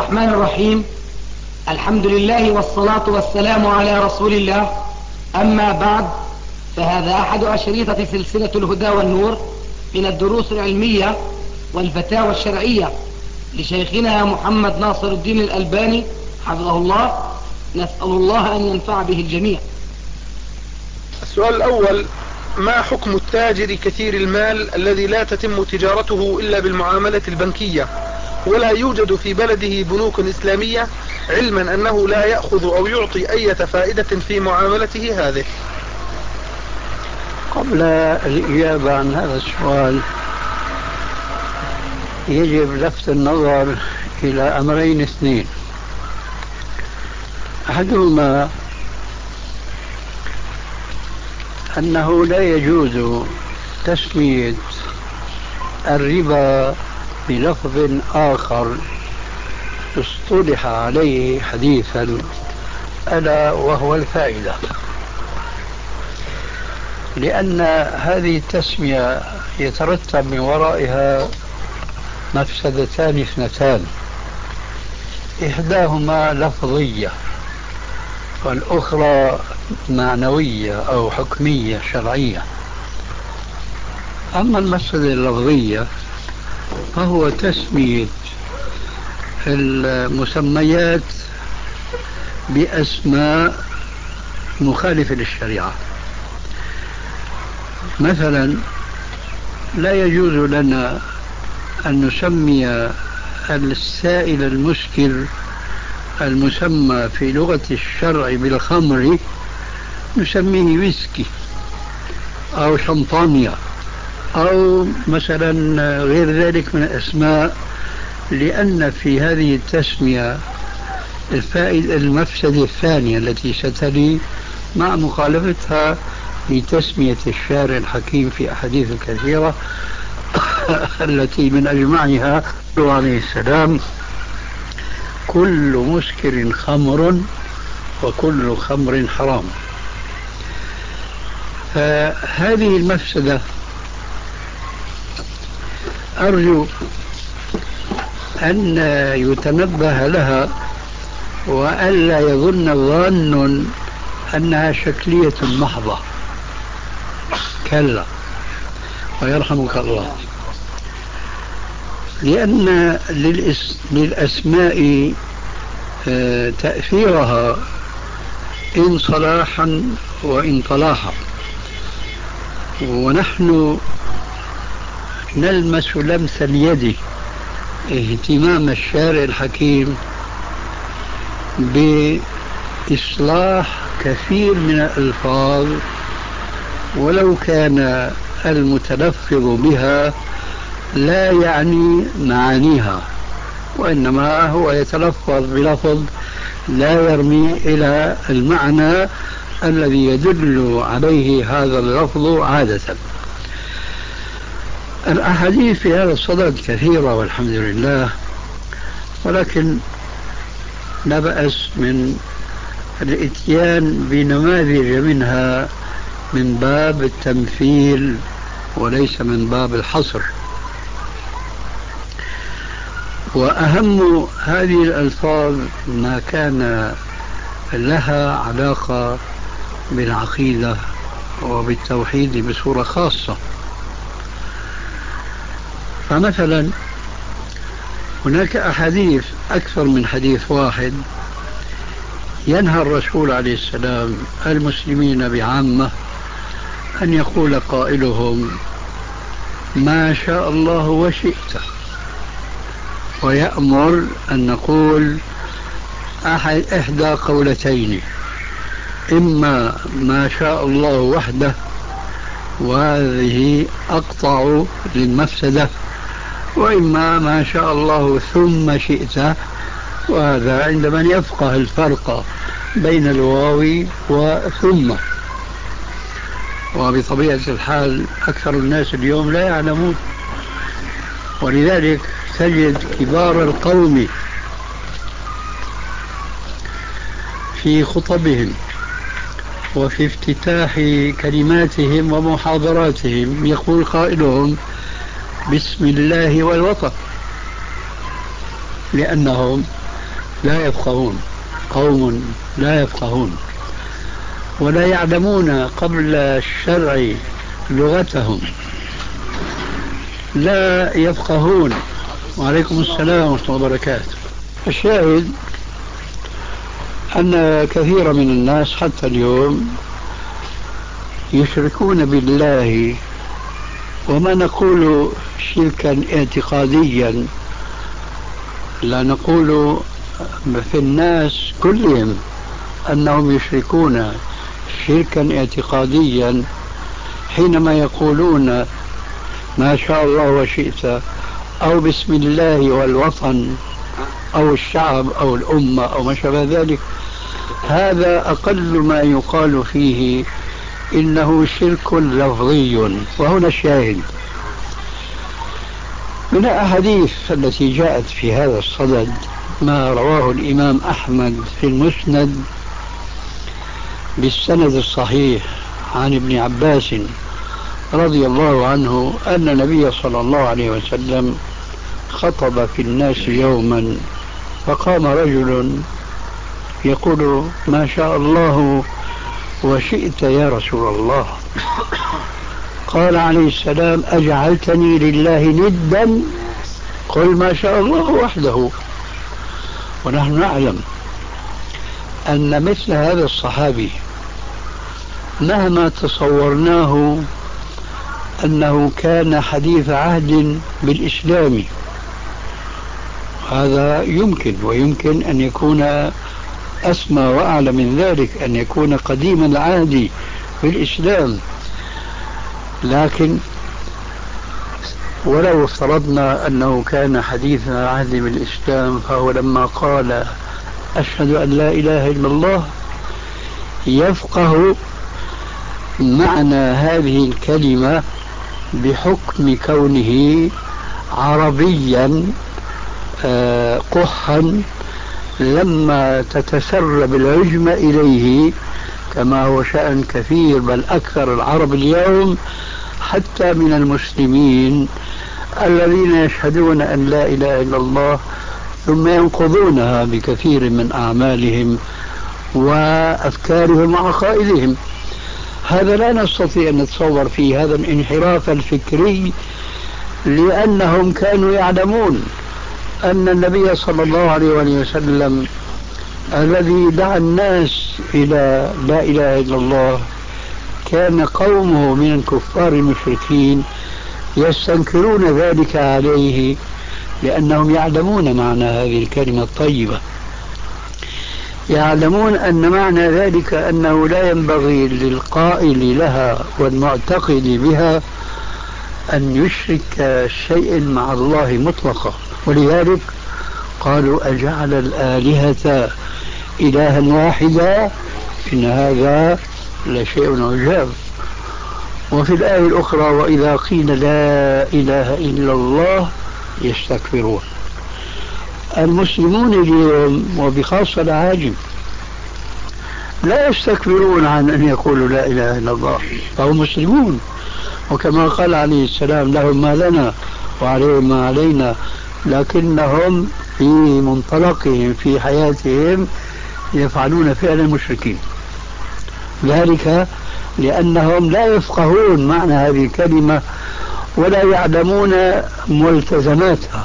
الرحمن الرحيم. الحمد لله والصلاة والسلام على رسول الله. أما بعد، فهذا أحد أشريطة سلسلة الهدى والنور من الدروس العلمية والفتاوى الشرعية لشيخنا محمد ناصر الدين الألباني حفظه الله. نسأل الله أن ينفع به الجميع. السؤال الأول: ما حكم التاجر كثير المال الذي لا تتم تجارته إلا بالمعاملة البنكية ولا يوجد في بلده بنوك إسلامية، علما أنه لا يأخذ أو يعطي أي فائدة في معاملته هذه؟ قبل الإجابة عن هذا السؤال يجب لفت النظر إلى أمرين اثنين. أحدهما أنه لا يجوز تسمية الربا بلفظ آخر اصطلح عليه حديثا، ألا وهو الفائدة، لأن هذه التسمية يترتب من ورائها مفسدتان اثنتان: إحداهما لفظية والأخرى معنوية أو حكمية شرعية. أما المفسدة اللفظية فهو تسمية المسميات بأسماء مخالفة للشريعة. مثلا لا يجوز لنا أن نسمي السائل المسكر المسمى في لغة الشرع بالخمر نسميه ويسكي أو شمبانيا أو مثلا غير ذلك من الأسماء، لأن في هذه التسمية المفسدة الثانية التي ستلي مع مخالفتها لتسمية الشارع الحكيم في أحاديث كثيرة التي من أجمعها عليه السلام: كل مسكر خمر وكل خمر حرام. فهذه المفسدة أرجو أن يتنبه لها وألا يظن الظان أنها شكلية محضة، كلا ويرحمك الله، لأن للأسماء تأثيرها إن صلاحا وإن طلاحا، ونحن نلمس لمس اليد اهتمام الشارع الحكيم بإصلاح كثير من الألفاظ ولو كان المتلفظ بها لا يعني معانيها، وإنما هو يتلفظ بلفظ لا يرمي إلى المعنى الذي يدل عليه هذا اللفظ عادة. الأحاديث في هذا الصدد كثيرة والحمد لله، ولكن لا بأس من الإتيان بنماذج منها من باب التمثيل وليس من باب الحصر. وأهم هذه الألفاظ ما كان لها علاقة بالعقيدة وبالتوحيد بصورة خاصة. فمثلا هناك أحاديث أكثر من حديث واحد ينهى الرسول عليه السلام المسلمين بعامة أن يقول قائلهم ما شاء الله وشئت، ويأمر أن نقول إحدى قولتين: إما ما شاء الله وحده وهذه أقطع للمفسدة، وإما ما شاء الله ثم شئت، وهذا عند من يفقه الفرق بين الواو وثم. وبطبيعة الحال أكثر الناس اليوم لا يعلمون، ولذلك تجد كبار القوم في خطبهم وفي افتتاح كلماتهم ومحاضراتهم يقول قائلهم بسم الله والوطن، لأنهم لا يفقهون، قوم لا يفقهون ولا يعلمون قبل الشرع لغتهم، لا يفقهون. وعليكم السلام ورحمة الله وبركاته. الشاهد أن كثير من الناس حتى اليوم يشركون بالله، وما نقول شركا اعتقاديا، لا نقول في الناس كلهم أنهم يشركون شركا اعتقاديا حينما يقولون ما شاء الله وشئت، أو بسم الله والوطن أو الشعب أو الأمة أو ما شابه ذلك. هذا أقل ما يقال فيه إنه شرك لفظي. وهنا الشاهد من الأحاديث التي جاءت في هذا الصدد ما رواه الإمام أحمد في المسند بالسند الصحيح عن ابن عباس رضي الله عنه أن النبي صلى الله عليه وسلم خطب في الناس يوما، فقام رجل يقول ما شاء الله وشئت يا رسول الله. قال عليه السلام أجعلتني لله ندا؟ قل ما شاء الله وحده. ونحن نعلم أن مثل هذا الصحابي مهما تصورناه أنه كان حديث عهد بالإسلام، هذا يمكن، ويمكن أن يكون أسمى وأعلى من ذلك، أن يكون قديم العهد بالإسلام. لكن ولو افترضنا أنه كان حديث العهد بالإسلام، فهو لما قال أشهد أن لا إله إلا الله يفقه معنى هذه الكلمة بحكم كونه عربيا قحا لما تتسرب العجمة إليه، كما هو شأن كثير بل أكثر العرب اليوم حتى من المسلمين الذين يشهدون أن لا إله إلا الله ثم ينقضونها بكثير من أعمالهم وأفكارهم وعقائدهم. هذا لا نستطيع أن نتصور فيه هذا الانحراف الفكري، لأنهم كانوا يعلمون أن النبي صلى الله عليه وسلم الذي دعا الناس إلى لا إله إلا الله كان قومه من الكفار المشركين يستنكرون ذلك عليه، لأنهم يعلمون معنى هذه الكلمة الطيبة، يعلمون أن معنى ذلك أنه لا ينبغي للقائل لها والمعتقد بها أن يشرك شيء مع الله مطلقا. ولذلك قالوا أجعل الآلهة إلها واحدا إن هذا لشيء عجاب. وفي الآية الأخرى وإذا قيل لا إله إلا الله يستكبرون. المسلمون اليوم وبخاصة العاجم لا يستكبرون عن أن يقولوا لا إله إلا الله، فهم مسلمون، وكما قال عليه السلام لهم ما لنا وعليهم ما علينا، لكنهم في منطلقهم في حياتهم يفعلون فعل المشركين، ذلك لأنهم لا يفقهون معنى هذه الكلمة ولا يعلمون ملتزماتها.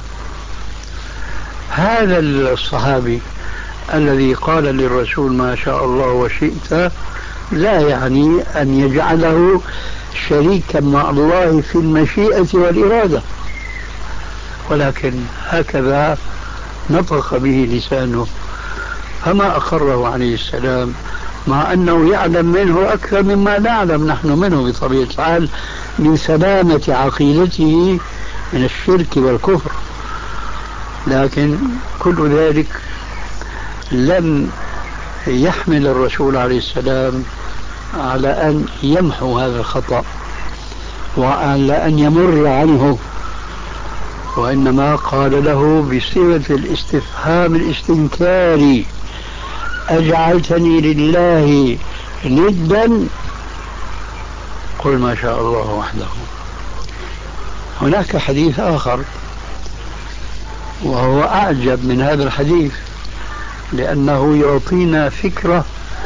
هذا الصحابي الذي قال للرسول ما شاء الله وشئت لا يعني أن يجعله شريكا مع الله في المشيئة والإرادة، ولكن هكذا نطق به لسانه، فما أقره عليه السلام مع أنه يعلم منه أكثر مما نعلم نحن منه بطبيعة الحال من سلامة عقيدته من الشرك والكفر. لكن كل ذلك لم يحمل الرسول عليه السلام على أن يمحو هذا الخطأ وعلى أن يمر عنه، وإنما قال له بصيغة الاستفهام الاستنكاري أجعلتني لله ندا؟ قل ما شاء الله وحده. هناك حديث آخر وهو أعجب من هذا الحديث، لأنه يعطينا فكرة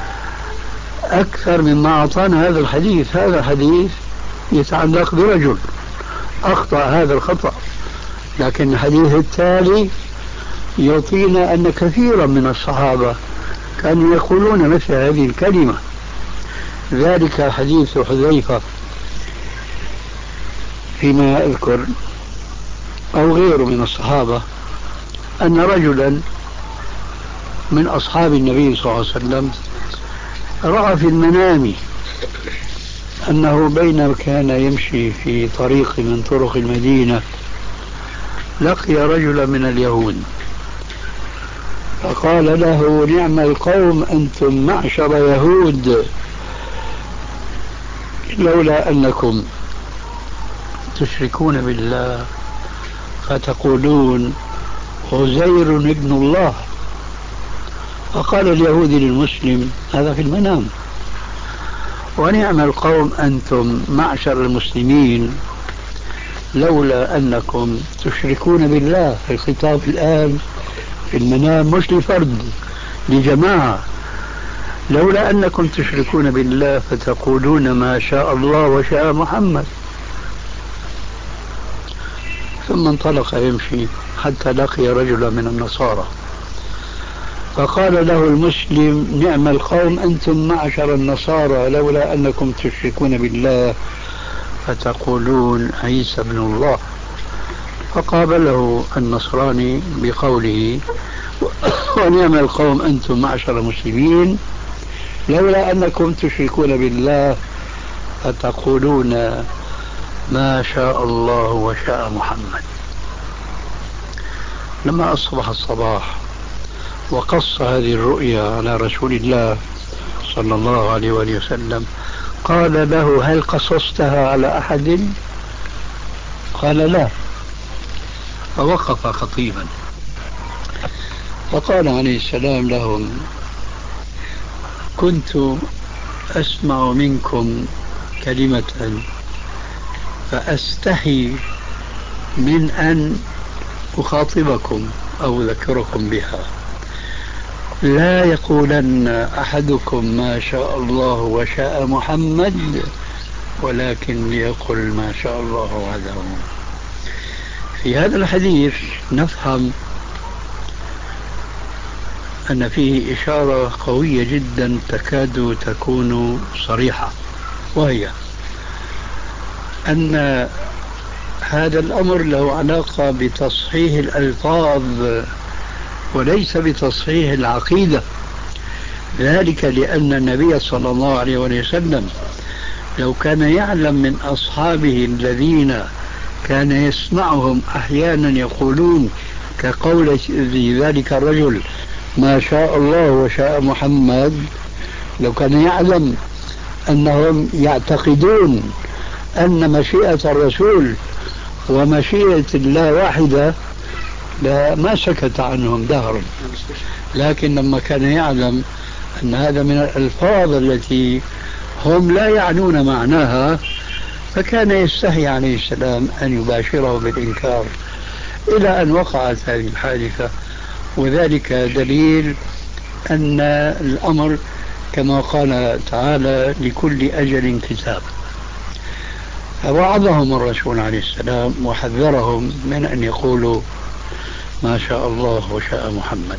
أكثر مما أعطانا هذا الحديث. هذا الحديث يتعلق برجل أخطأ هذا الخطأ، لكن الحديث التالي يعطينا أن كثيرا من الصحابة كانوا يقولون مثل هذه الكلمة. ذلك حديث حذيفة فيما أذكر أو غيره من الصحابة أن رجلا من أصحاب النبي صلى الله عليه وسلم رأى في المنام أنه بينما كان يمشي في طريق من طرق المدينة لقي رجلا من اليهود فقال له: نعم القوم أنتم معشر يهود، لولا أنكم تشركون بالله فتقولون عزير ابن الله. فقال اليهودي للمسلم هذا في المنام: ونعم القوم أنتم معشر المسلمين لولا أنكم تشركون بالله. الخطاب الآن في المنام مش لفرد، لجماعة. لولا أنكم تشركون بالله فتقولون ما شاء الله وشاء محمد. ثم انطلق يمشي حتى لقي رجلا من النصارى فقال له المسلم: نعم القوم أنتم معشر النصارى لولا أنكم تشركون بالله فتقولون عيسى ابن الله. فقابله النصراني بقوله: ونعم القوم أنتم معشر المسلمين لولا أنكم تشركون بالله فتقولون ما شاء الله وشاء محمد. لما أصبح الصباح وقص هذه الرؤيا على رسول الله صلى الله عليه وآله وسلم قال له: هل قصصتها على أحد؟ قال: لا. فوقف خطيبا فقال عليه السلام لهم: كنت أسمع منكم كلمة فأستحي من أن أخاطبكم أو أذكركم بها. لا يقولن أحدكم ما شاء الله وشاء محمد، ولكن ليقل ما شاء الله وحده. في هذا الحديث نفهم أن فيه إشارة قوية جدا تكاد تكون صريحة، وهي أن هذا الأمر له علاقة بتصحيح الألفاظ وليس بتصحيح العقيدة. ذلك لأن النبي صلى الله عليه وسلم لو كان يعلم من أصحابه الذين كان يسمعهم أحيانا يقولون كقول ذلك الرجل ما شاء الله وشاء محمد، لو كان يعلم أنهم يعتقدون أن مشيئة الرسول ومشيئة الله واحدة ما سكت عنهم دهرا. لكن لما كان يعلم أن هذا من الألفاظ التي هم لا يعنون معناها فكان يستحي عليه السلام أن يباشره بالإنكار، إلى أن وقعت هذه الحادثة. وذلك دليل أن الأمر كما قال تعالى: لكل أجل كتاب. فوعظهم الرسول عليه السلام وحذرهم من أن يقولوا ما شاء الله وشاء محمد.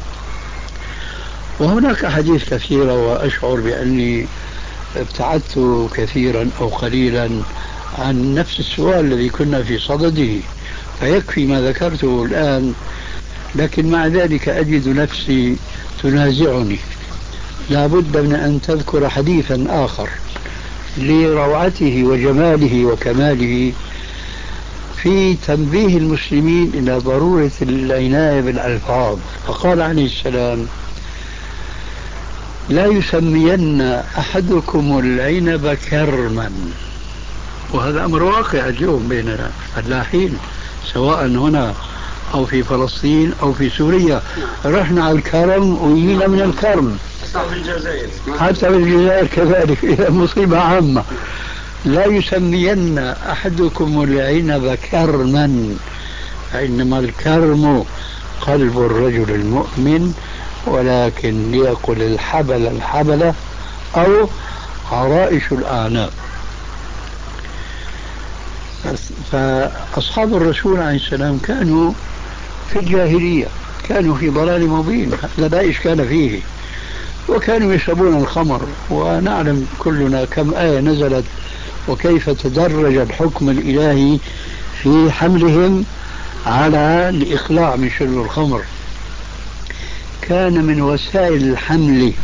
وهناك أحاديث كثيرة، وأشعر بأني ابتعدت كثيرا أو قليلا عن نفس السؤال الذي كنا في صدده، فيكفي ما ذكرته الآن. لكن مع ذلك أجد نفسي تنازعني، لا بد من أن تذكر حديثا آخر لروعته وجماله وكماله في تنبيه المسلمين إلى ضرورة العناية بالألفاظ. فقال عليه السلام: لا يسمين أحدكم العنب كرما. وهذا أمر واقع اليوم بين الفلاحين سواء هنا أو في فلسطين أو في سوريا. رحنا على الكرم ويجينا من الكرم، حتى في الجزائر كذلك، إلى مصيبة عامة. لا يسمين أحدكم العنب كرما، فإنما الكرم قلب الرجل المؤمن ولكن ليأكل الحبل الحبلة أو عرائش الأعناق. فأصحاب الرسول عليه السلام كانوا في الجاهلية، كانوا في ضلال مبين لا إشكال فيه، وكانوا يشربون الخمر، ونعلم كلنا كم آية نزلت وكيف تدرج الحكم الإلهي في حملهم على الإخلاع من شرب الخمر. كان من وسائل الحمل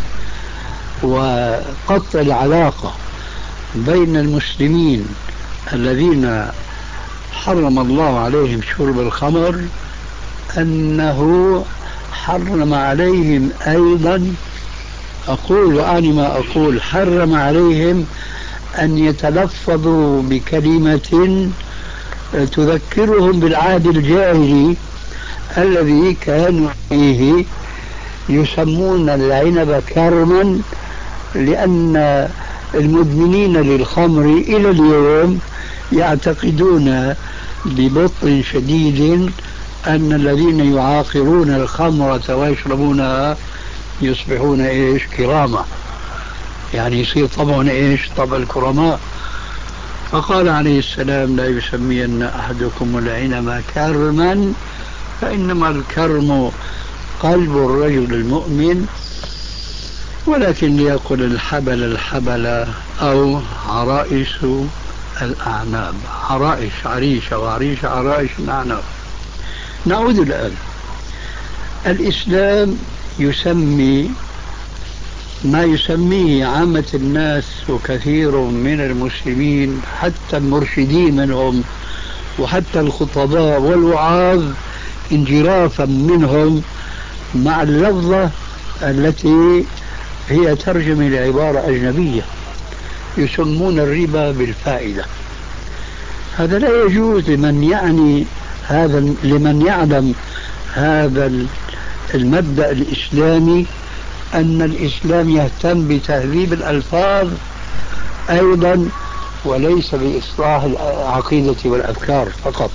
وقطع العلاقة بين المسلمين الذين حرم الله عليهم شرب الخمر أنه حرم عليهم أيضا، أقول وأعني ما أقول، حرم عليهم أن يتلفظوا بكلمة تذكرهم بالعهد الجاهلي الذي كانوا فيه يسمون العنب كرما، لأن المدمنين للخمر إلى اليوم يعتقدون ببطء شديد أن الذين يعاقرون الخمرة ويشربونها يصبحون إيش؟ كرامة، يعني يصير طبعا إيش؟ طبع الكرماء. فقال عليه السلام: لا يسمين أحدكم العنب كرما، فإنما الكرم قلب الرجل المؤمن، ولكن ليأكل الحبل الحبل أو عرائش الأعناب. عرائش عريشة، وعريش عرائش الأعناب. نعود الآن. الإسلام يسمي ما يسميه عامة الناس وكثير من المسلمين حتى المرشدين منهم وحتى الخطباء والوعاظ انجرافا منهم مع اللفظة التي هي ترجمة لعبارة أجنبية، يسمون الربا بالفائدة. هذا لا يجوز لمن يعني هذا، لمن يعلم هذا المبدأ الإسلامي، أن الإسلام يهتم بتهذيب الألفاظ أيضا وليس بإصلاح العقيدة والأفكار فقط.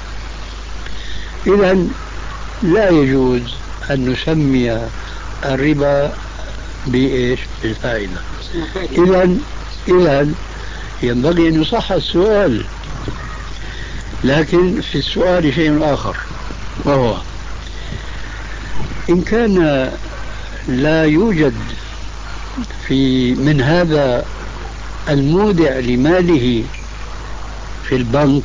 إذن لا يجوز أن نسمي الربا بإيش؟ بالفائدة. إذن ينبغي أن يصح السؤال، لكن في السؤال شيء آخر، وهو إن كان لا يوجد في من هذا المودع لماله في البنك،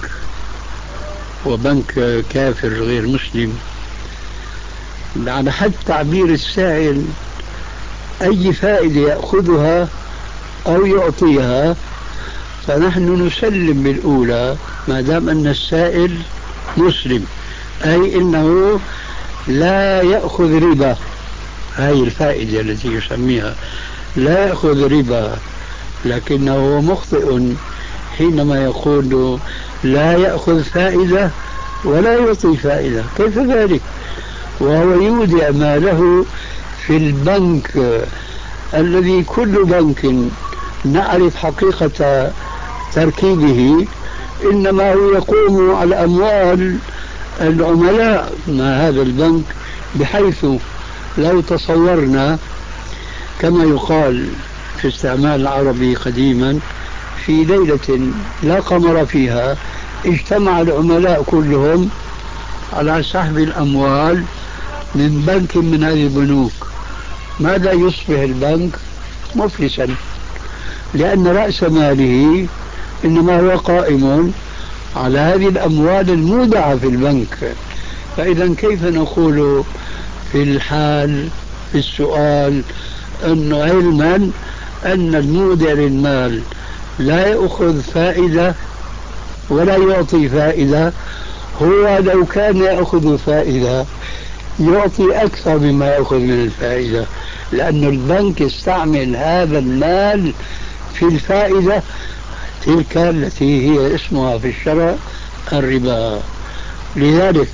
وبنك كافر غير مسلم، على حد تعبير السائل أي فائدة يأخذها أو يعطيها، فنحن نسلم بالأولى ما دام أن السائل مسلم، أي إنه لا يأخذ ربا. هاي الفائدة التي يسميها لا يأخذ ربا، لكنه مخطئ حينما يقول لا يأخذ فائدة ولا يعطي فائدة. كيف ذلك وهو يودع ماله في البنك الذي كل بنك نعرف حقيقة تركيبه، إنما هو يقوم على أموال العملاء مع هذا البنك، بحيث لو تصورنا كما يقال في استعمال العربي قديما، في ليلة لا قمر فيها اجتمع العملاء كلهم على سحب الأموال من بنك من هذه البنوك، ماذا يصبح البنك؟ مفلسا، لأن رأس ماله إنما هو قائم على هذه الأموال المودعة في البنك. فإذا كيف نقول في الحال في السؤال أنه علما أن المودع للمال لا يأخذ فائدة ولا يعطي فائدة، هو لو كان يأخذ فائدة يعطي أكثر مما يأخذ من الفائدة، لأن البنك يستعمل هذا المال في الفائدة تلك التي هي اسمها في الشرع الربا. لذلك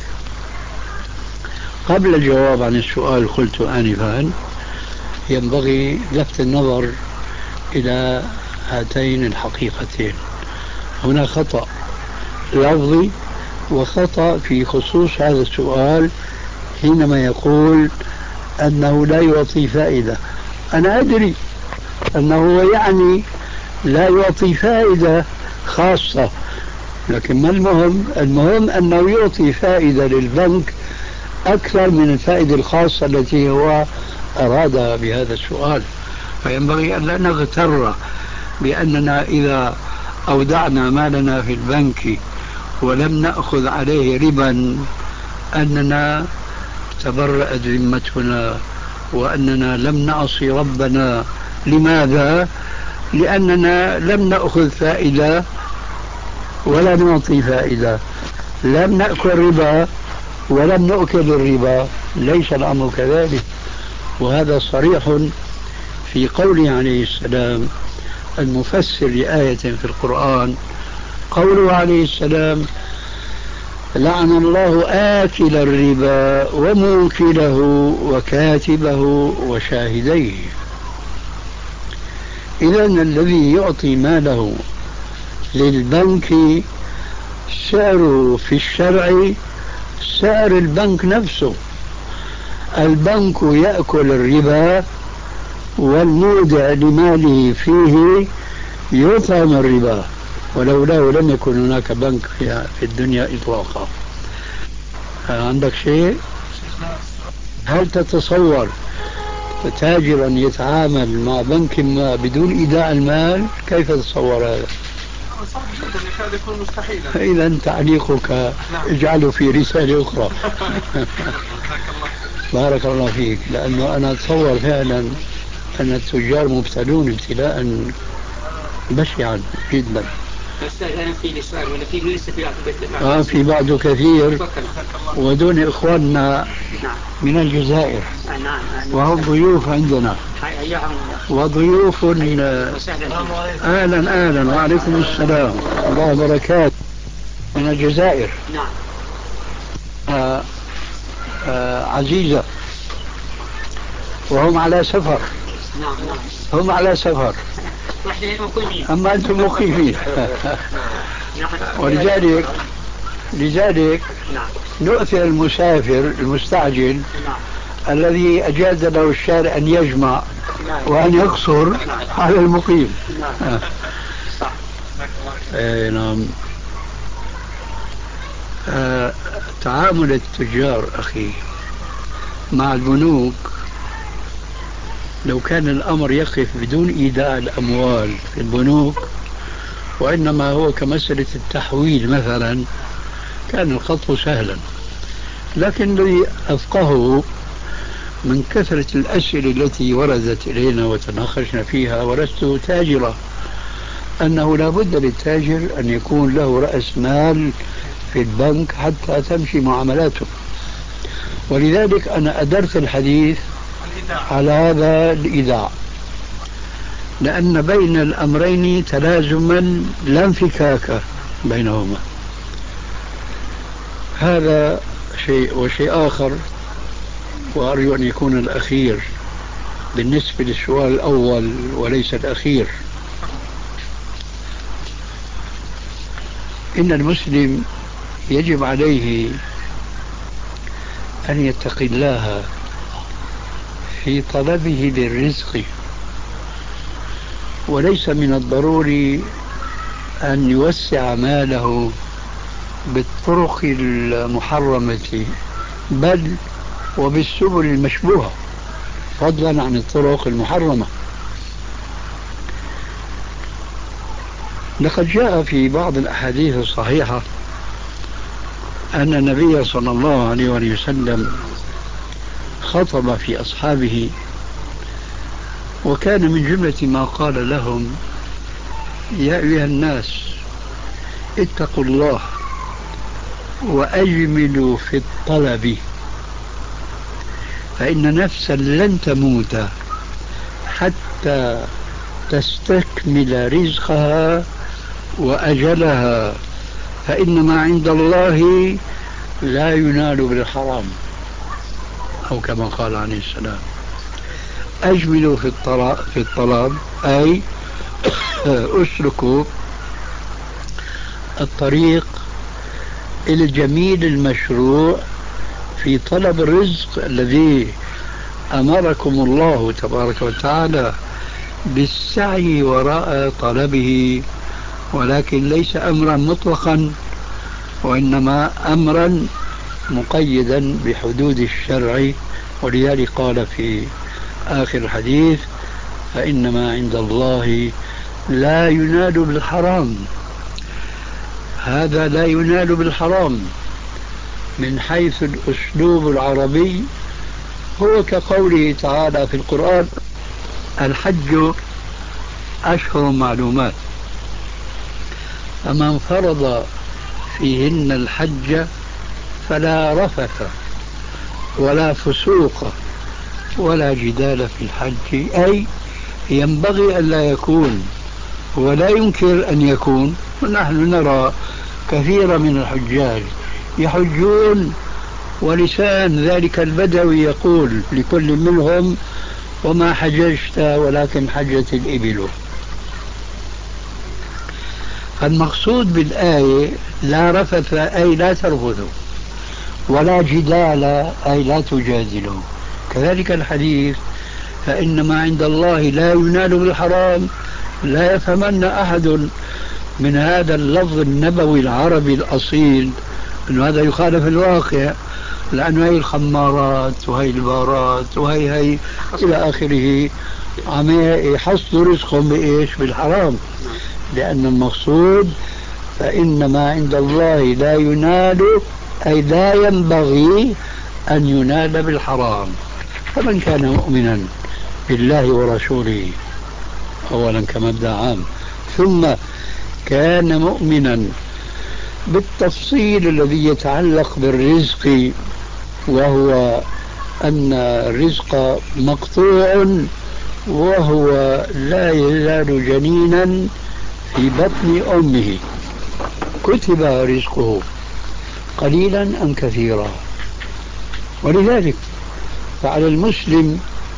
قبل الجواب عن السؤال قلت آنفا ينبغي لفت النظر إلى هاتين الحقيقتين. هنا خطأ لفظي وخطأ في خصوص هذا السؤال حينما يقول أنه لا يعطي فائدة. أنا أدري أنه يعني لا يعطي فائدة خاصة، لكن ما المهم أنه يعطي فائدة للبنك أكثر من الفائدة الخاصة التي هو أرادها بهذا السؤال. فينبغي أن لا نغتر بأننا إذا أودعنا مالنا في البنك ولم نأخذ عليه ربا أننا تبرأت ذمتنا وأننا لم نعصي ربنا. لماذا؟ لأننا لم نأخذ فائدة ولا نعطي فائدة، لم نأكل ربا ولم نؤكل الربا. ليس الأمر كذلك، وهذا صريح في قوله عليه السلام المفسر لآية في القرآن، قوله عليه السلام: لعن الله آكل الربا وموكله وكاتبه وشاهديه. إذن الذي يعطي ماله للبنك سعره في الشرع سعر البنك نفسه. البنك يأكل الربا والمودع لماله فيه يطعم الربا، ولولاه لم يكن هناك بنك في الدنيا إطلاقا. عندك شيء؟ هل تتصور تاجرا يتعامل مع بنك ما بدون إيداع المال؟ كيف تتصور هذا؟ صعب جدا، يكاد يكون مستحيلا. إذا تعليقك اجعله في رسالة أخرى. بارك الله فيك، لأنه أنا أتصور فعلا أن التجار مبتلون ابتلاء بشعا جدا. أستاذ أنا في سؤال ولا في لسه في بعض البيت؟ في بعض كثير، ودون إخواننا من الجزائر وهم ضيوف عندنا وضيوف. أهلا وعليكم السلام الله وبركاته من الجزائر. عزيزة، وهم على سفر. هم على سفر أما أنتم مقيمين. لذلك نؤثر المسافر المستعجل الذي أجاز له الشارع أن يجمع وأن يقصر على المقيم. نعم. تعامل التجار أخي مع البنوك، لو كان الأمر يقف بدون إيداع الأموال في البنوك وإنما هو كمسألة التحويل مثلا، كان الخط سهلا. لكن الذي أفقهه من كثرة الأسئلة التي وردت إلينا وتناقشنا فيها، ولست تاجرا، أنه لا بد للتاجر أن يكون له رأس مال في البنك حتى تمشي معاملاته. ولذلك أنا أدرت الحديث على هذا الإيداع، لأن بين الأمرين تلازما لا انفكاك بينهما. هذا شيء. وشيء آخر، وأرجو أن يكون الأخير بالنسبة للسؤال الأول وليس الأخير، إن المسلم يجب عليه أن يتقي الله في طلبه للرزق، وليس من الضروري أن يوسع ماله بالطرق المحرمة، بل وبالسبل المشبوهة، فضلا عن الطرق المحرمة. لقد جاء في بعض الأحاديث الصحيحة أن النبي صلى الله عليه وسلم خطب في أصحابه، وكان من جملة ما قال لهم: يا أيها الناس اتقوا الله وأجملوا في الطلب، فإن نفسا لن تموت حتى تستكمل رزقها وأجلها، فإن ما عند الله لا ينال بالحرام، أو كما قال عليه السلام. أجملوا في الطلب أي أسلكوا الطريق الجميل المشروع في طلب الرزق الذي أمركم الله تبارك وتعالى بالسعي وراء طلبه، ولكن ليس أمرا مطلقا، وإنما أمرا مقيدا بحدود الشرع. ولذلك قال في آخر الحديث: فإنما عند الله لا ينال بالحرام. هذا لا ينال بالحرام من حيث الأسلوب العربي هو كقوله تعالى في القرآن: الحج أشهر معلومات، فمن فرض فيهن الحج فلا رفث ولا فسوق ولا جدال في الحج، أي ينبغي أن لا يكون ولا يمكن أن يكون. ونحن نرى كثيرا من الحجاج يحجون ولسان ذلك البدوي يقول لكل منهم: وما حججت ولكن حجت الإبل. فالمقصود بالآية لا رفث أي لا ترفثوا، ولا جدال أي لا تجادلوا. كذلك الحديث: فإنما عند الله لا ينال بالحرام، لا يفهمن أحد من هذا اللفظ النبوي العربي الأصيل أن هذا يخالف الواقع، لأنه هي الخمارات وهي البارات وهي إلى آخره عم يحصلوا رزقهم بإيش؟ بالحرام. لأن المقصود فإنما عند الله لا ينال أي لا ينبغي أن ينال بالحرام. فمن كان مؤمنا بالله ورسوله أولا كمبدأ عام، ثم كان مؤمنا بالتفصيل الذي يتعلق بالرزق، وهو أن الرزق مقطوع وهو لا يزال جنينا في بطن أمه، كتب رزقه قليلا أم كثيرا. ولذلك فعلى المسلم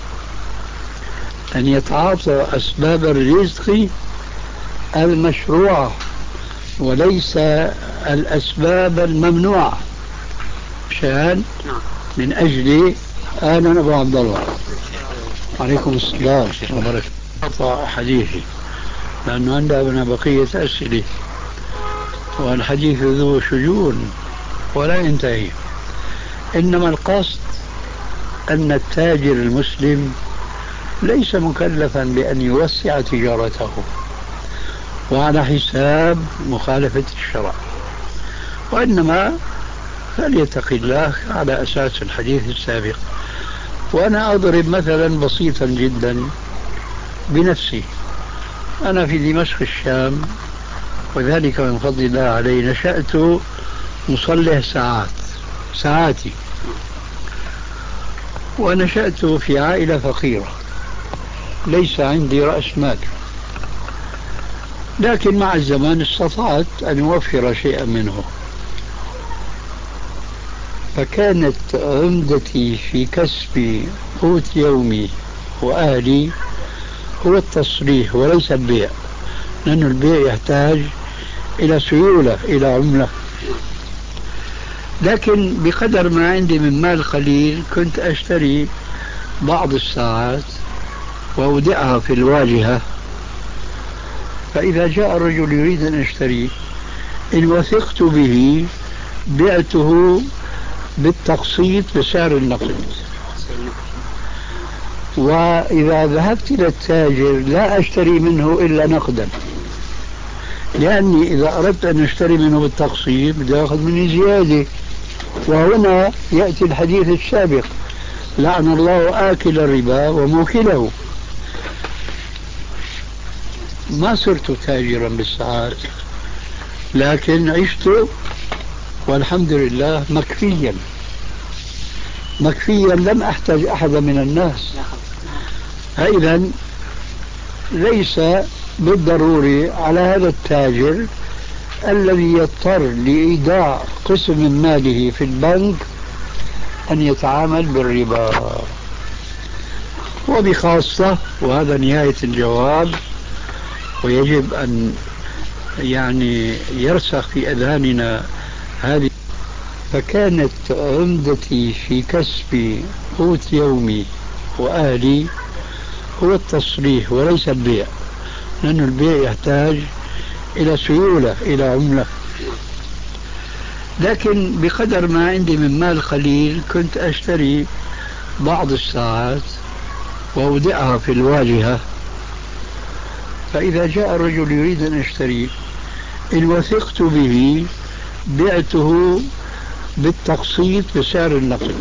أن يتعاطى أسباب الرزق المشروعة وليس الأسباب الممنوعة، مشان من أجل أهلا أبو عبد الله عليكم السلام وبركاته حديثي، لأنه عندنا بقية أسئلة والحديث ذو شجون ولا ينتهي. إنما القصد أن التاجر المسلم ليس مكلفا بأن يوسع تجارته وعلى حساب مخالفة الشرع، وإنما فليتق الله على أساس الحديث السابق. وأنا أضرب مثلا بسيطا جدا بنفسي. أنا في دمشق الشام، وذلك من فضل الله علي، نشأت مصلح ساعاتي، ونشأت في عائلة فقيرة ليس عندي رأس مال، لكن مع الزمان استطعت أن أوفر شيئا منه. فكانت عمدتي في كسب قوت يومي وأهلي هو التصريح وليس البيع، لأن البيع يحتاج إلى سيولة، إلى عملة. لكن بقدر ما عندي من مال قليل كنت أشتري بعض الساعات وأودعها في الواجهة، فإذا جاء الرجل يريد أن يشتري إن وثقت به بعته بالتقسيط بسعر النقد. وإذا ذهبت إلى التاجر لا أشتري منه إلا نقدا، لأني إذا أردت أن أشتري منه بالتقسيط بدي أخذ مني زيادة. وهنا يأتي الحديث السابق: لعن الله آكل الربا وموكله. ما صرت تاجرا بالساعات، لكن عشت والحمد لله مكفيا لم أحتاج أحدا من الناس. إذا ليس بالضروري على هذا التاجر الذي يضطر لإيداع قسم من ماله في البنك أن يتعامل بالربا. وبخاصة، وهذا نهاية الجواب ويجب أن يرسخ في أذهاننا هذه، فكانت عمدتي في كسب قوت يومي وأهلي هو التصريح وليس البيع، لأن البيع يحتاج إلى سيولة، إلى عملة. لكن بقدر ما عندي من مال قليل كنت أشتري بعض الساعات وأودعها في الواجهة، فإذا جاء الرجل يريد أن يشتريه إن وثقت به بعته بالتقسيط بسعر النقد.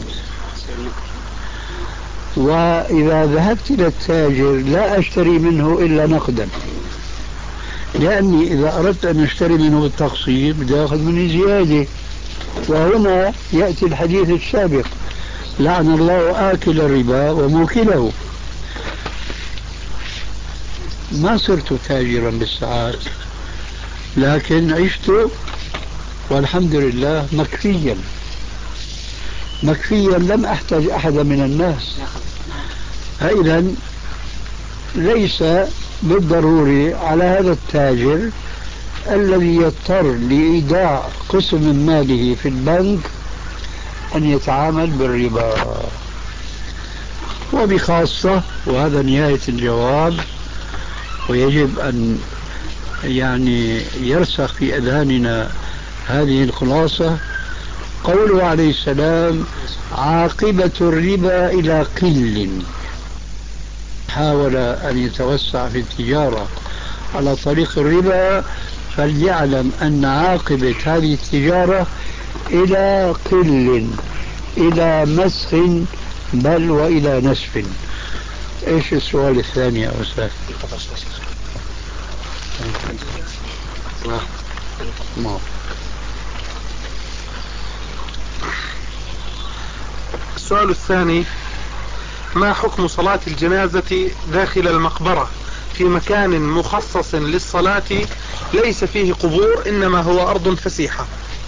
وإذا ذهبت إلى التاجر لا أشتري منه إلا نقدا، لأني إذا أردت أن أشتري منه بالتقسيط بدي أخذ مني زيادة. وهنا يأتي الحديث السابق: لعن الله آكل الربا وموكله. ما صرت تاجرا بالساعات، لكن عشت والحمد لله مكفيا لم أحتاج أحدا من الناس. فإذا ليس بالضروري على هذا التاجر الذي يضطر لإيداع قسم من ماله في البنك أن يتعامل بالربا. وبخاصة، وهذا نهاية الجواب ويجب أن يرسخ في أذهاننا هذه الخلاصة، قوله عليه السلام: عاقبة الربا إلى قل. حاول أن يتوسع في التجارة على طريق الربا، فليعلم أن عاقبة هذه التجارة إلى قل، إلى مسخ، بل وإلى نسف. إيش السؤال الثاني يا أستاذ؟ السؤال الثاني: ما حكم صلاة الجنازة داخل المقبرة في مكان مخصص للصلاة ليس فيه قبور إنما هو أرض فسيحة؟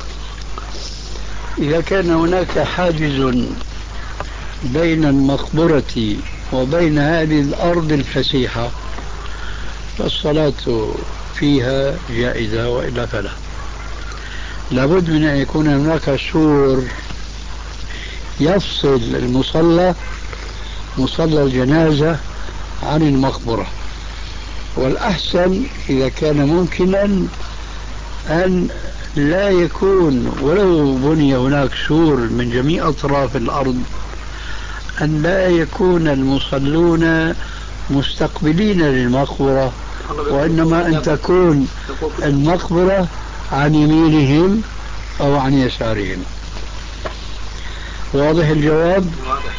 إذا كان هناك حاجز بين المقبرة وبين هذه الأرض الفسيحة فالصلاة فيها جائزة، وإلا فلا. لابد من أن يكون هناك سور يفصل مصلى الجنازة عن المقبرة. والأحسن إذا كان ممكنا أن لا يكون، ولو بني هناك سور من جميع أطراف الأرض، أن لا يكون المصلون مستقبلين للمقبرة، وإنما أن تكون المقبرة عن يمينهم أو عن يسارهم. واضح الجواب؟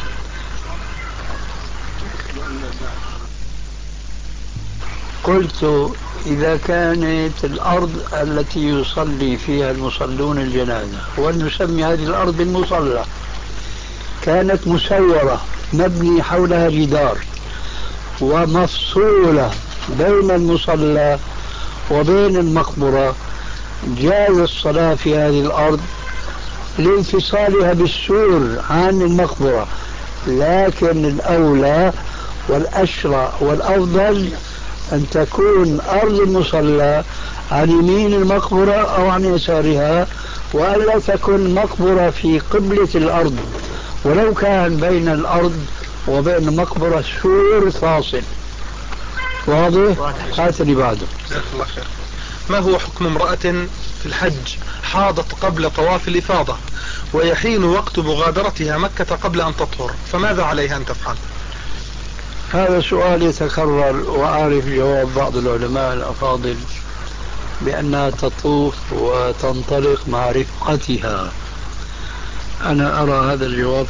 قلت: إذا كانت الأرض التي يصلي فيها المصلون الجنازة، ونسمي هذه الأرض بالمصلى، كانت مسورة مبني حولها جدار ومفصولة بين المصلى وبين المقبرة، جاز الصلاة في هذه الأرض لانفصالها بالسور عن المقبرة. لكن الأولى والأشرع والأفضل أن تكون أرض المصلى عن يمين المقبرة أو عن يسارها، وألا تكون مقبرة في قبلة الأرض، ولو كان بين الأرض وبين المقبرة سور فاصل. واضح؟ هات اللي بعده. ما هو حكم امرأة في الحج حاضت قبل طواف الإفاضة ويحين وقت مغادرتها مكة قبل أن تطهر، فماذا عليها أن تفعل؟ هذا سؤال يتكرر، وأعرف جواب بعض العلماء الأفاضل بأنها تطوف وتنطلق مع رفقتها. أنا أرى هذا الجواب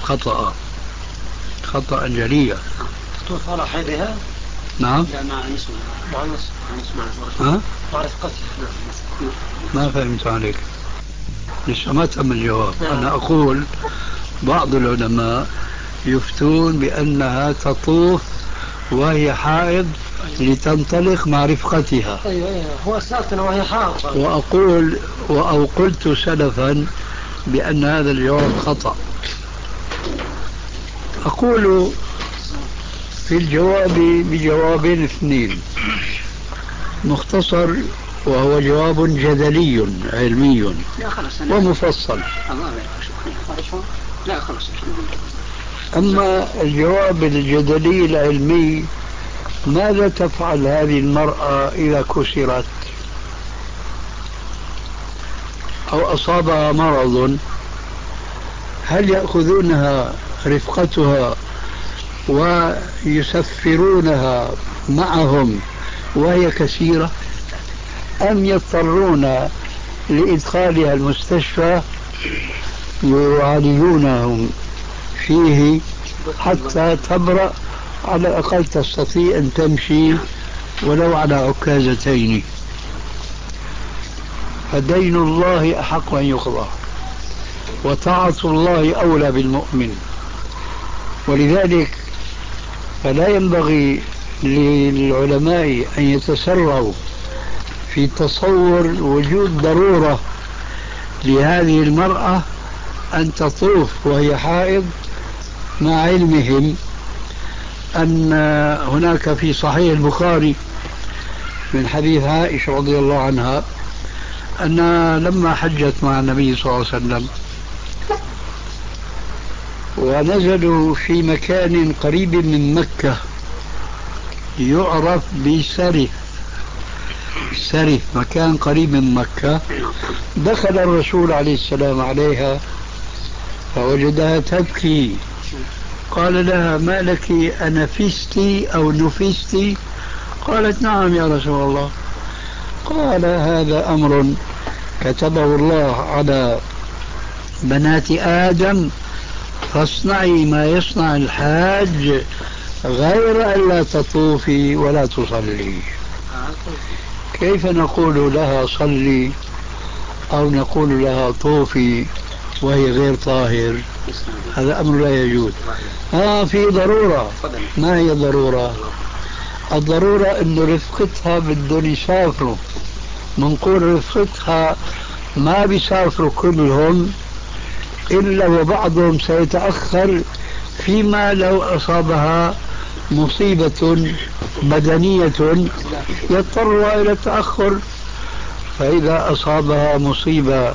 خطأ جليا. تطوف على حيضها؟ نعم. لا، مع رفقتها. ما فهمت عليك، لسه ما تم الجواب. أنا أقول بعض العلماء يفتون بأنها تطوف وهي حائض لتنطلق مع رفقتها. أيوة، هو سألتنا وهي حائض. أو قلت سلفا بأن هذا الجواب خطأ. أقول في الجواب بجوابين اثنين: مختصر وهو جواب جدلي علمي ومفصل. لا خلاص، أما الجواب الجدلي العلمي، ماذا تفعل هذه المرأة إذا كسرت أو أصابها مرض؟ هل يأخذونها رفقتها ويسفرونها معهم وهي كثيرة، أم يضطرون لإدخالها المستشفى يعالجونهم فيه حتى تبرأ، على الأقل تستطيع أن تمشي ولو على عكازتين؟ فدين الله أحق أن يقضى، وطاعة الله أولى بالمؤمن. ولذلك فلا ينبغي للعلماء أن يتسرعوا في تصور وجود ضرورة لهذه المرأة أن تطوف وهي حائض، مع علمهم أن هناك في صحيح البخاري من حديث عائشة رضي الله عنها أنها لما حجت مع النبي صلى الله عليه وسلم ونزلوا في مكان قريب من مكة يعرف بسرف، مكان قريب من مكة، دخل الرسول عليه السلام عليها فوجدها تبكي، قال لها: ما لك، أنفستي أو نفستي؟ قالت: نعم يا رسول الله. قال: هذا أمر كتبه الله على بنات آدم، فاصنعي ما يصنع الحاج غير أن لا تطوفي ولا تصلي. كيف نقول لها صلي أو نقول لها طوفي وهي غير طاهر؟ هذا أمر لا يجوز. في ضرورة. ما هي الضرورة؟ الضرورة أن رفقتها بدهم يسافروا، منقول رفقتها ما بيسافروا كلهم إلا وبعضهم سيتأخر، فيما لو أصابها مصيبة بدنية يضطر إلى التأخر. فإذا أصابها مصيبة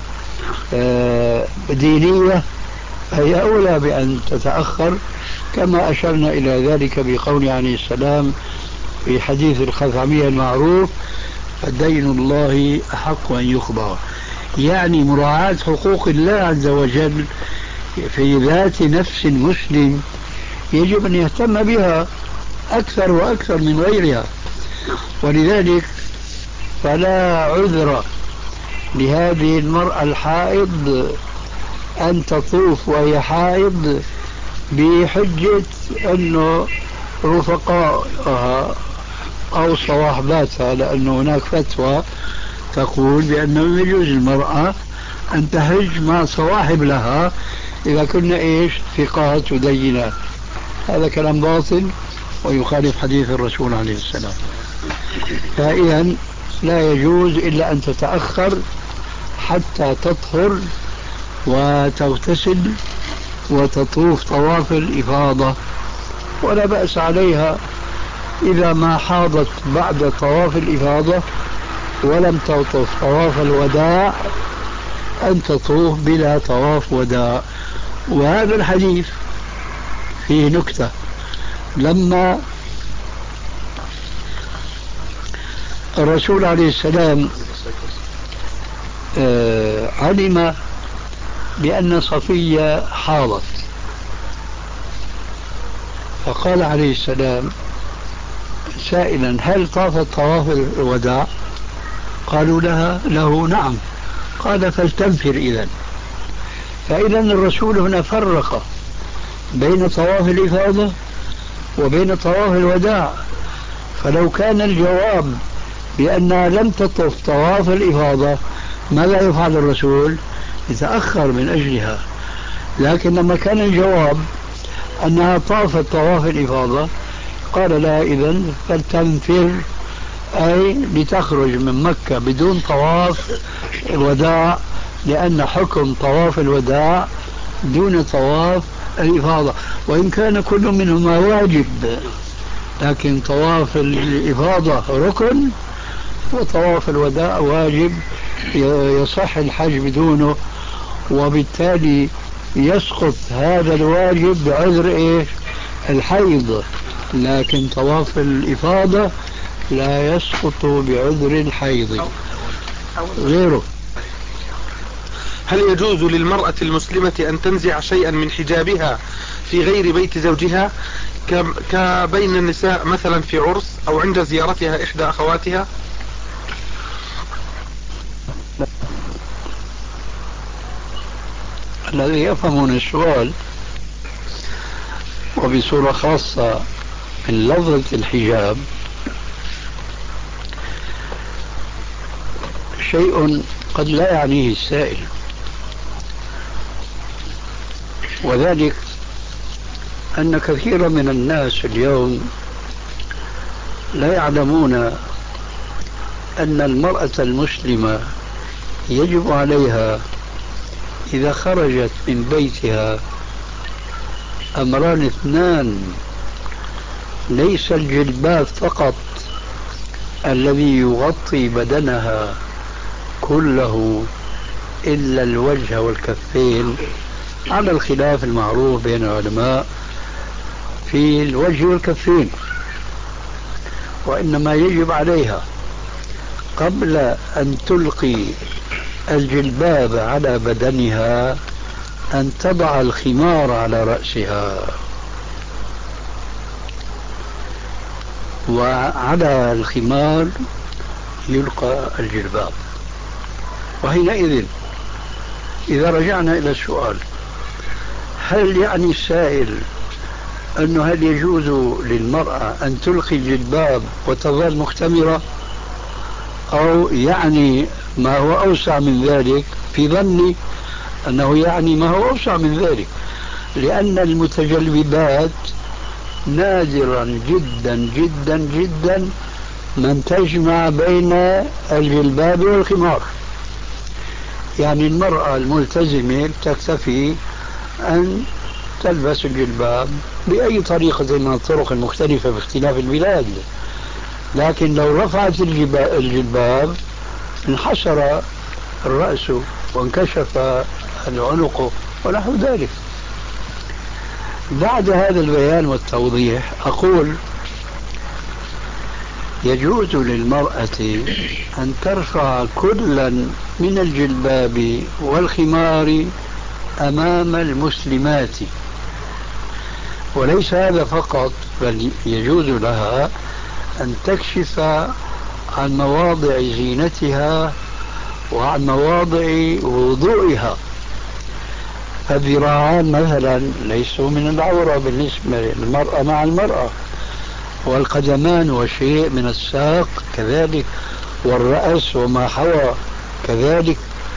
دينية فهي أولى بأن تتأخر، كما أشرنا إلى ذلك بقول عليه السلام في حديث الخثعمية المعروف: فدين الله أحق أن يقضى. يعني مراعاة حقوق الله عز وجل في ذات نفس المسلم يجب أن يهتم بها أكثر وأكثر من غيرها. ولذلك فلا عذر لهذه المرأة الحائض أن تطوف وهي حائض بحجة أنه رفقائها أو صواحباتها، لأن هناك فتوى تقول بأنه يجوز المرأة أن تحج مع صواحب لها إذا كنا ثقات ودينات. هذا كلام باطل ويخالف حديث الرسول عليه السلام. فإذا لا يجوز إلا أن تتأخر حتى تطهر وتغتسل وتطوف طواف الإفاضة، ولا بأس عليها إذا ما حاضت بعد طواف الإفاضة ولم تطوف طواف الوداع أن تطوف بلا طواف وداع. وهذا الحديث فيه نكتة: لما الرسول عليه السلام علم بأن صفية حاضت، فقال عليه السلام سائلا: هل طافت طواف الوداع؟ قالوا له نعم. قال: فلتنفر إذن. فإذا الرسول هنا فرق بين طواف الإفاضة وبين طواف الوداع. فلو كان الجواب بأنها لم تطف طواف الإفاضة ماذا يفعل الرسول؟ يتأخر من أجلها. لكن لما كان الجواب أنها طافت طواف الإفاضة قال لها: إذن فلتنفر، أي لتخرج من مكة بدون طواف الوداع، لأن حكم طواف الوداع دون طواف الإفاضة، وإن كان كل منهما واجب، لكن طواف الإفاضة ركن وطواف الوداع واجب يصح الحج بدونه. وبالتالي يسقط هذا الواجب بعذر إيش؟ الحيض، لكن طواف الإفاضة لا يسقط بعذر الحيض غيره. هل يجوز للمرأة المسلمة أن تنزع شيئا من حجابها في غير بيت زوجها كبين النساء مثلا في عرس أو عند زيارتها إحدى أخواتها؟ الذي يفهم من السؤال وبصورة خاصة من لفظة الحجاب شيء قد لا يعنيه السائل، وذلك أن كثيرا من الناس اليوم لا يعلمون أن المرأة المسلمة يجب عليها إذا خرجت من بيتها أمران اثنان: ليس الجلباب فقط الذي يغطي بدنها كله إلا الوجه والكفين، على الخلاف المعروف بين العلماء في الوجه والكفين، وإنما يجب عليها قبل أن تلقي الجلباب على بدنها أن تضع الخمار على رأسها، وعلى الخمار يلقى الجلباب. وحينئذ إذا رجعنا إلى السؤال، هل يعني السائل أنه هل يجوز للمرأة أن تلقي الجلباب وتظل مختمرة، أو يعني ما هو أوسع من ذلك؟ في ظني أنه يعني ما هو أوسع من ذلك، لأن المتجلبات نادرا جدا جدا جدا من تجمع بين الجلباب والخمار. يعني المرأة الملتزمة تكتفي أن تلبس الجلباب بأي طريقة من الطرق المختلفة باختلاف البلاد، لكن لو رفعت الجلباب انحسر الرأس وانكشف العنق ونحو ذلك. بعد هذا البيان والتوضيح أقول يجوز للمرأة أن ترفع كلا من الجلباب والخمار أمام المسلمات، وليس هذا فقط، بل يجوز لها أن تكشف عن مواضع زينتها وعن مواضع وضوئها. فالذراعان مثلا ليسوا من العورة بالنسبة للمرأة مع المرأة، والقدمان وشيء من الساق كذلك، والرأس وما حوى كذلك.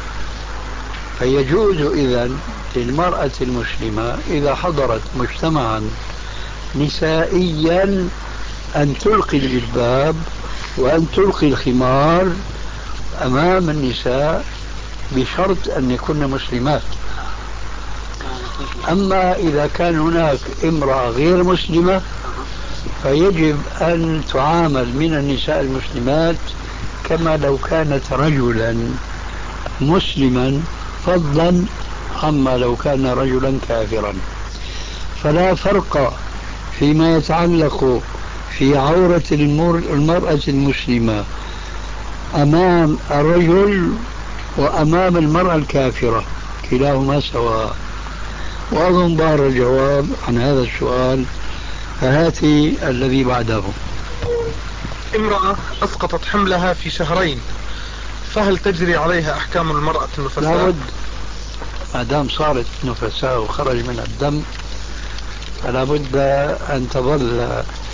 فيجوز إذن للمرأة المسلمة إذا حضرت مجتمعا نسائيا أن تلقي الجلباب وأن تلقي الخمار أمام النساء بشرط أن يكون مسلمات. أما إذا كان هناك امرأة غير مسلمة فيجب أن تعامل من النساء المسلمات كما لو كانت رجلا مسلما، فضلا عما لو كان رجلا كافرا. فلا فرق فيما يتعلق في عورة المرأة المسلمة أمام الرجل وأمام المرأة الكافرة، كلاهما سواء. وأظن ظهر الجواب عن هذا السؤال، فهاتي الذي بعده. امرأة أسقطت حملها في شهرين، فهل تجري عليها أحكام المرأة النفساء؟ لابد، ما دام صارت نفساء وخرج من الدم فلا بد أن تظل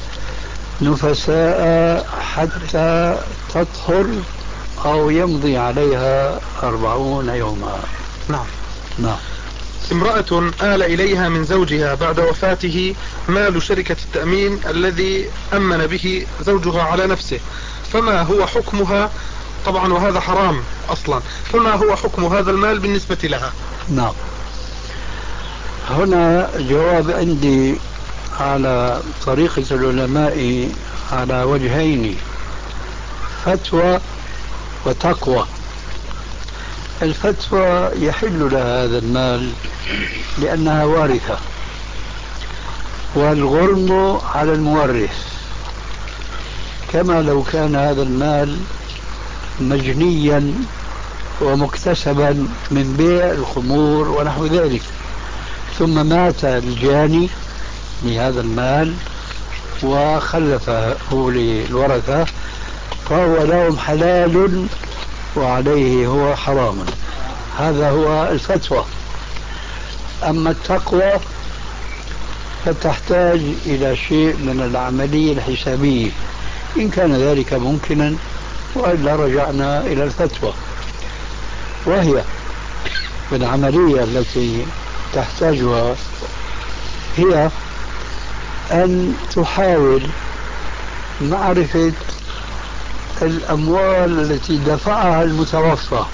نفساء حتى تطهر أو يمضي عليها 40 يوما. نعم. نعم. امرأة آل إليها من زوجها بعد وفاته مال شركة التأمين الذي أمن به زوجها على نفسه، فما هو حكمها؟ طبعا وهذا حرام أصلا، فما هو حكم هذا المال بالنسبة لها؟ نعم. هنا جواب عندي على طريقة العلماء على وجهين: فتوى وتقوى. الفتوى يحل لها هذا المال لأنها وارثة، والغرم على المورث، كما لو كان هذا المال مجنيا ومكتسبا من بيع الخمور ونحو ذلك، ثم مات الجاني لهذا المال وخلفه للورثة، فهو لهم حلال وعليه هو حرام. هذا هو الفتوى. أما التقوى فتحتاج إلى شيء من العملية الحسابية، إن كان ذلك ممكنا، وإلا رجعنا إلى الفتوى، وهي العملية التي تحتاجها هي أن تحاول معرفة الأموال التي دفعها المتوفى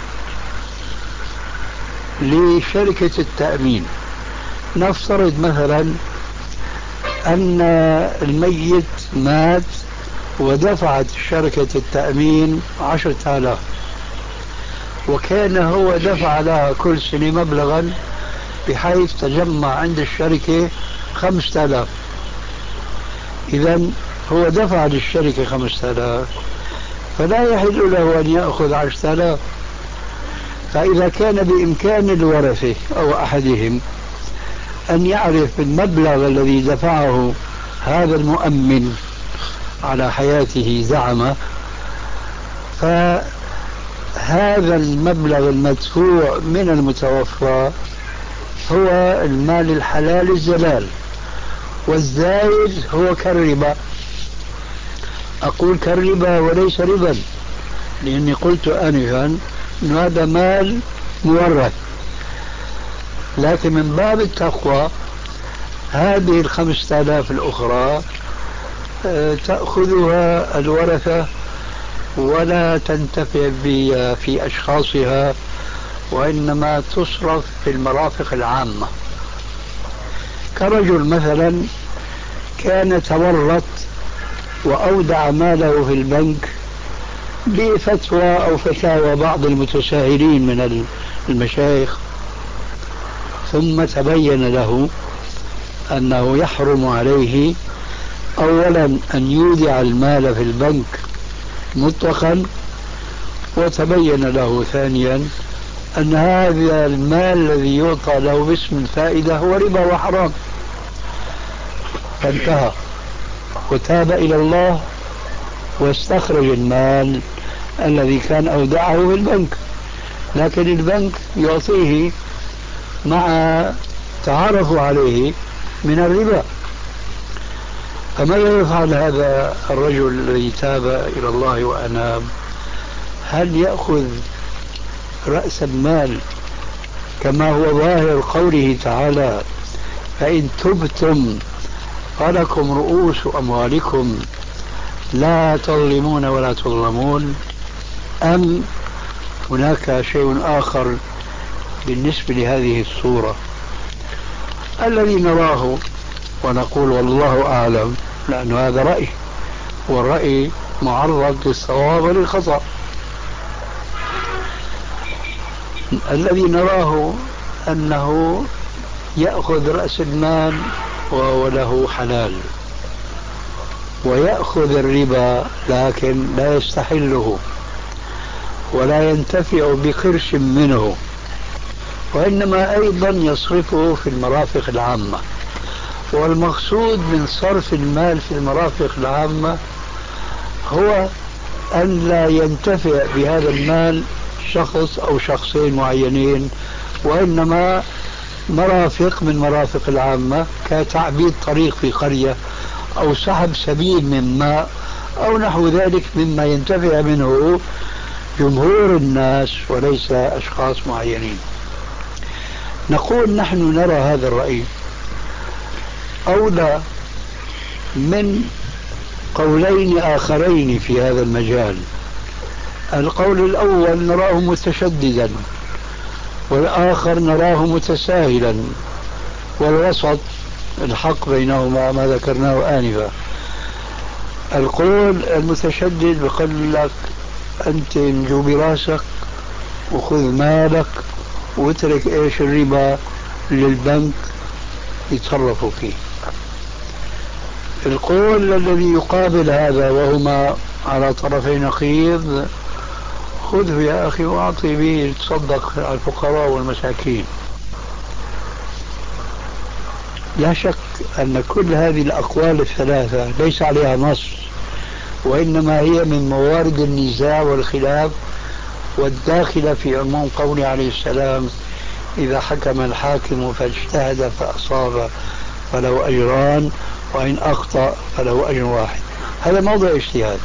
لشركة التأمين. نفترض مثلا أن الميت مات ودفعت شركة التأمين 10,000، وكان هو دفع لها كل سنة مبلغا بحيث تجمع عند الشركة 5,000. إذن هو دفع للشركة 5,000، فلا يحل له أن يأخذ 10,000. فإذا كان بإمكان الورثة أو أحدهم أن يعرف المبلغ الذي دفعه هذا المؤمن على حياته زعمه، فهذا المبلغ المدفوع من المتوفى هو المال الحلال الزلال، والزايد هو كالربا. أقول كالربا وليس ربا، لأني قلت آنفا أن هذا مال مورث، لكن من باب التقوى هذه 5,000 الأخرى تأخذها الورثة ولا تنتفع في أشخاصها، وإنما تصرف في المرافق العامة. كرجل مثلا كان تورط وأودع ماله في البنك بفتوى أو فتاوى بعض المتساهلين من المشايخ، ثم تبين له أنه يحرم عليه أولا أن يودع المال في البنك مطلقا، وتبين له ثانيا أن هذا المال الذي يعطى له باسم الفائدة هو ربا وحرام، فانتهى وتاب إلى الله واستخرج المال الذي كان أودعه في البنك، لكن البنك يعطيه مع تعرفوا عليه من الربا. فماذا يفعل هذا الرجل الذي تاب إلى الله وأناب؟ هل يأخذ رأس المال كما هو ظاهر قوله تعالى فإن تبتم فلكم رؤوس أموالكم لا تظلمون ولا تظلمون، أم هناك شيء آخر بالنسبة لهذه الصورة؟ الذي نراه ونقول والله أعلم، لأن هذا رأي، والرأي معرض للصواب وللخطأ. الذي نراه أنه يأخذ رأس المال وهو له حلال، ويأخذ الربا لكن لا يستحله ولا ينتفع بقرش منه، وإنما أيضا يصرفه في المرافق العامة. والمقصود من صرف المال في المرافق العامة هو أن لا ينتفع بهذا المال شخص أو شخصين معينين، وإنما مرافق من مرافق العامة كتعبيد طريق في قرية أو سحب سبيل من ماء أو نحو ذلك مما ينتفع منه جمهور الناس وليس أشخاص معينين. نقول نحن نرى هذا الرأي أولى من قولين آخرين في هذا المجال. القول الأول نراه متشددا، والآخر نراه متساهلا، والوسط الحق بينهما ما ذكرناه آنفا. القول المتشدد بيقول لك أنت انجو براسك وخذ مالك واترك إيش الربا للبنك يتصرفوا فيه. القول الذي يقابل هذا وهما على طرفي نقيض: خذه يا أخي وأعطي به تصدق على الفقراء والمساكين. لا شك أن كل هذه الأقوال الثلاثة ليس عليها نص، وإنما هي من موارد النزاع والخلاف والداخلة في عموم قوله عليه السلام: إذا حكم الحاكم فاجتهد فأصاب فله أجران وإن أخطأ فله أجر واحد. هذا موضع اجتهاد.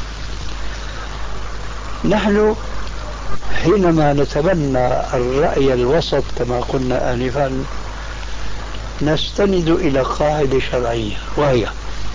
نحن حينما نتبنى الرأي الوسط كما قلنا آنفا نستند إلى قاعدة شرعية، وهي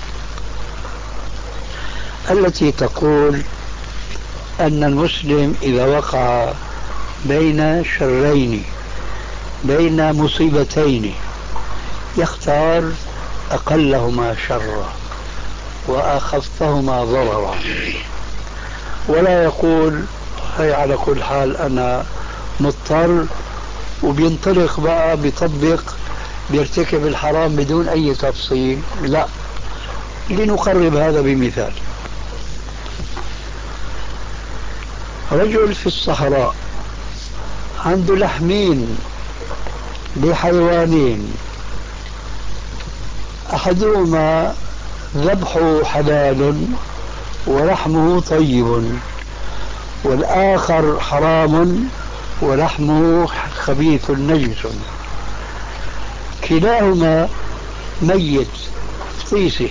التي تقول أن المسلم إذا وقع بين شرين، بين مصيبتين، يختار أقلهما شرا وأخفهما ضررا، ولا يقول هي على كل حال أنا مضطر، وبينطلق بقى بيطبق بيرتكب الحرام بدون أي تفصيل. لا، لنقرب هذا بمثال: رجل في الصحراء عنده لحمين لحيوانين، أحدهما ذبحه حلال ولحمه طيب، والآخر حرام ولحمه خبيث نجس، كلاهما ميت فطيسه،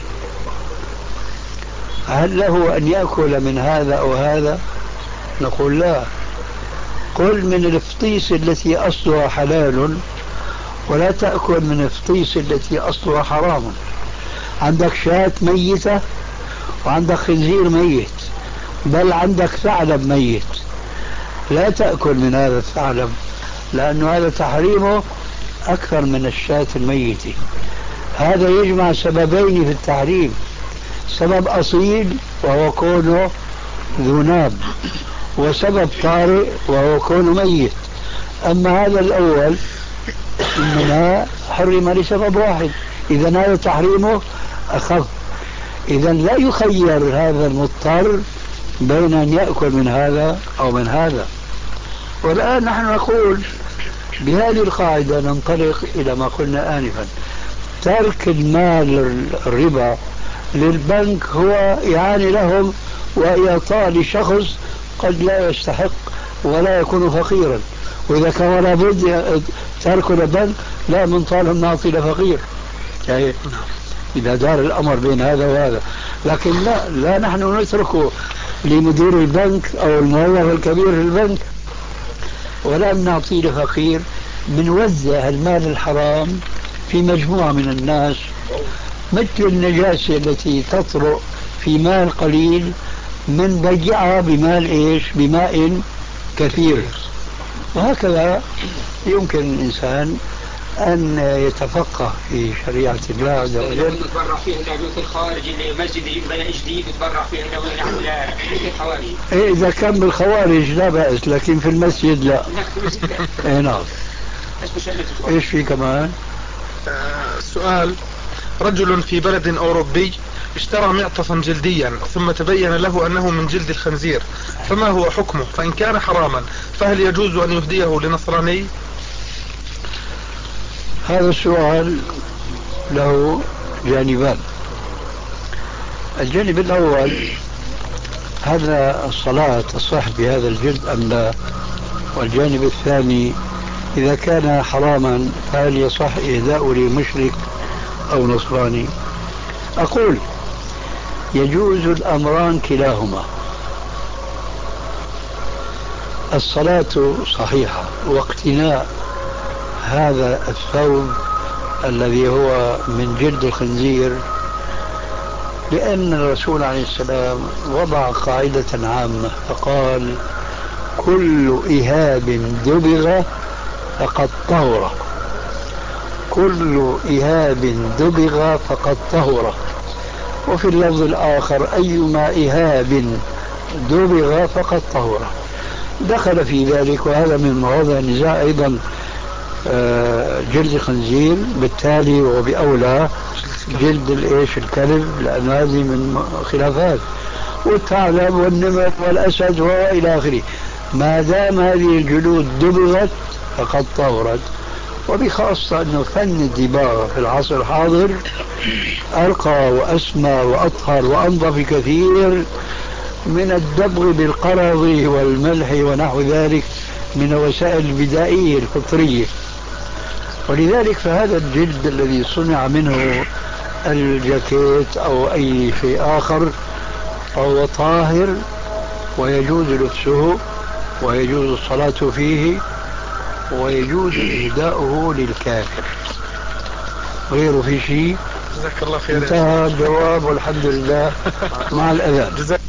هل له أن يأكل من هذا أو هذا؟ نقول لا، كل من الفطيس التي أصلها حلال ولا تأكل من الفطيس التي أصلها حرام. عندك شاة ميتة وعندك خنزير ميت، بل عندك ثعلب ميت، لا تأكل من هذا الثعلب لأن هذا تحريمه أكثر من الشاة الميتة. هذا يجمع سببين في التحريم: سبب أصيل وهو كونه ذو ناب، وسبب طارئ وهو كونه ميت. أما هذا الأول منها حرم لسبب واحد، إذا هذا تحريمه أخف. إذا لا يخير هذا المضطر بين أن يأكل من هذا أو من هذا. والآن نحن نقول بهذه القاعدة ننطلق إلى ما قلنا آنفا: ترك المال الربا للبنك هو إعانة لهم وإعطاء لشخص قد لا يستحق ولا يكون فقيرا، وإذا كان لابد تركه للبنك لا من طالب نعطي لفقير، يعني إذا دار الأمر بين هذا وهذا. لكن لا نحن نتركه لمدير البنك أو الموظف الكبير في البنك ولا نعطي لفقير، بنوزع المال الحرام في مجموعة من الناس مثل النجاسة التي تطرق في مال قليل من بيعها بمال إيش؟ بماء كثير. وهكذا يمكن الإنسان أن يتفقه في شريعة الله عز وجل. يتبرع فيه البيوت الخارج المسجد يبنى جديد يتبرع فيه الخوارج. إذا كان بالخوارج لا بأس، لكن في المسجد لا. نعم. إيش في كمان؟ سؤال: رجل في بلد أوروبي اشترى معطفا جلديا ثم تبين له أنه من جلد الخنزير، فما هو حكمه؟ فإن كان حراما فهل يجوز أن يهديه لنصراني؟ هذا السؤال له جانبان. الجانب الأول: هذا الصلاة تصح بهذا الجلد أم لا؟ والجانب الثاني: إذا كان حراما فهل يصح إهداء لمشرك أو نصراني؟ أقول يجوز الأمران كلاهما. الصلاة صحيحة، واقتناء هذا الثوب الذي هو من جلد الخنزير، لأن الرسول عليه السلام وضع قاعدة عامة فقال: كل إهاب دبغ فقد طهر، كل إهاب دبغ فقد طهر. وفي اللفظ الآخر: أيما إهاب دبغ فقد طهر. دخل في ذلك، وهذا من مواضع النزاع أيضا جلد خنزير، بالتالي وبأولى جلد الإيش الكلب، لأن هذه من خلافات، والثعلب والنمر والأسد وإلى آخره. ما دام هذه الجلود دبغت فقد طهرت. وبخاصة أنه فن الدباغة في العصر الحاضر أرقى وأسمى وأطهر وأنظف بكثير من الدبغ بالقرض والملح ونحو ذلك من الوسائل البدائية الفطرية. ولذلك فهذا الجلد الذي صنع منه الجاكيت أو أي شيء آخر فهو طاهر ويجوز لبسه ويجوز الصلاة فيه ويجوز إهداؤه للكافر. غيره في شيء؟ جزاك الله خير. انتهى الجواب والحمد لله مع الأذان.